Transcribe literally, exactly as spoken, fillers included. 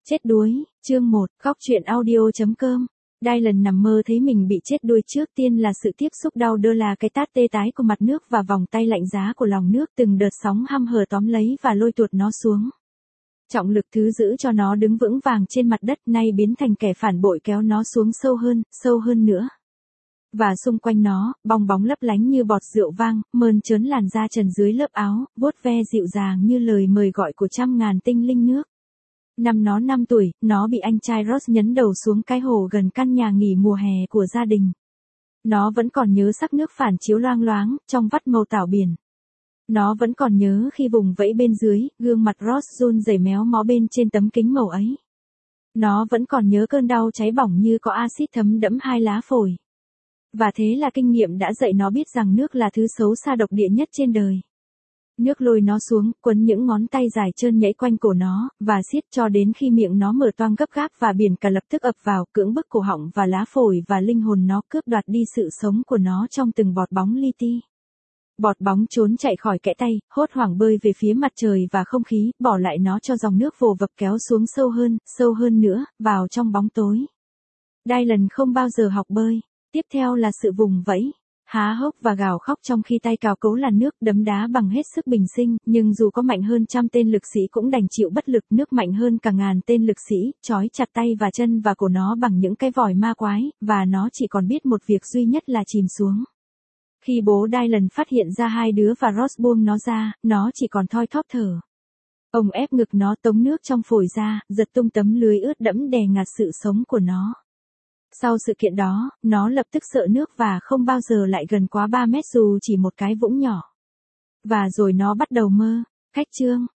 Chết đuối, chương một, khóc chuyện audio.com. Dylan nằm mơ thấy mình bị chết đuối, trước tiên là sự tiếp xúc đau đớn, là cái tát tê tái của mặt nước và vòng tay lạnh giá của lòng nước, từng đợt sóng hăm hở tóm lấy và lôi tuột nó xuống. Trọng lực thứ giữ cho nó đứng vững vàng trên mặt đất nay biến thành kẻ phản bội kéo nó xuống sâu hơn, sâu hơn nữa. Và xung quanh nó, bong bóng lấp lánh như bọt rượu vang, mơn trớn làn da trần dưới lớp áo, vuốt ve dịu dàng như lời mời gọi của trăm ngàn tinh linh nước. Năm nó năm tuổi, nó bị anh trai Ross nhấn đầu xuống cái hồ gần căn nhà nghỉ mùa hè của gia đình. Nó vẫn còn nhớ sắc nước phản chiếu loang loáng, trong vắt màu tảo biển. Nó vẫn còn nhớ khi vùng vẫy bên dưới, gương mặt Ross run rẩy méo mó bên trên tấm kính màu ấy. Nó vẫn còn nhớ cơn đau cháy bỏng như có axit thấm đẫm hai lá phổi. Và thế là kinh nghiệm đã dạy nó biết rằng nước là thứ xấu xa độc địa nhất trên đời. Nước lôi nó xuống, quấn những ngón tay dài trơn nhẫy quanh cổ nó, và siết cho đến khi miệng nó mở toang gấp gáp và biển cả lập tức ập vào, cưỡng bức cổ họng và lá phổi và linh hồn nó, cướp đoạt đi sự sống của nó trong từng bọt bóng li ti. Bọt bóng trốn chạy khỏi kẽ tay, hốt hoảng bơi về phía mặt trời và không khí, bỏ lại nó cho dòng nước vồ vập kéo xuống sâu hơn, sâu hơn nữa, vào trong bóng tối. Dylan không bao giờ học bơi. Tiếp theo là sự vùng vẫy, há hốc và gào khóc trong khi tay cào cấu làn nước, đấm đá bằng hết sức bình sinh, nhưng dù có mạnh hơn trăm tên lực sĩ cũng đành chịu bất lực, nước mạnh hơn cả ngàn tên lực sĩ, trói chặt tay và chân và cổ nó bằng những cái vòi ma quái, và nó chỉ còn biết một việc duy nhất là chìm xuống. Khi bố Dylan phát hiện ra hai đứa và Ross buông nó ra, nó chỉ còn thoi thóp thở. Ông ép ngực nó, tống nước trong phổi ra, giật tung tấm lưới ướt đẫm đè ngạt sự sống của nó. Sau sự kiện đó, nó lập tức sợ nước và không bao giờ lại gần quá ba mét dù chỉ một cái vũng nhỏ. Và rồi nó bắt đầu mơ. Cách chương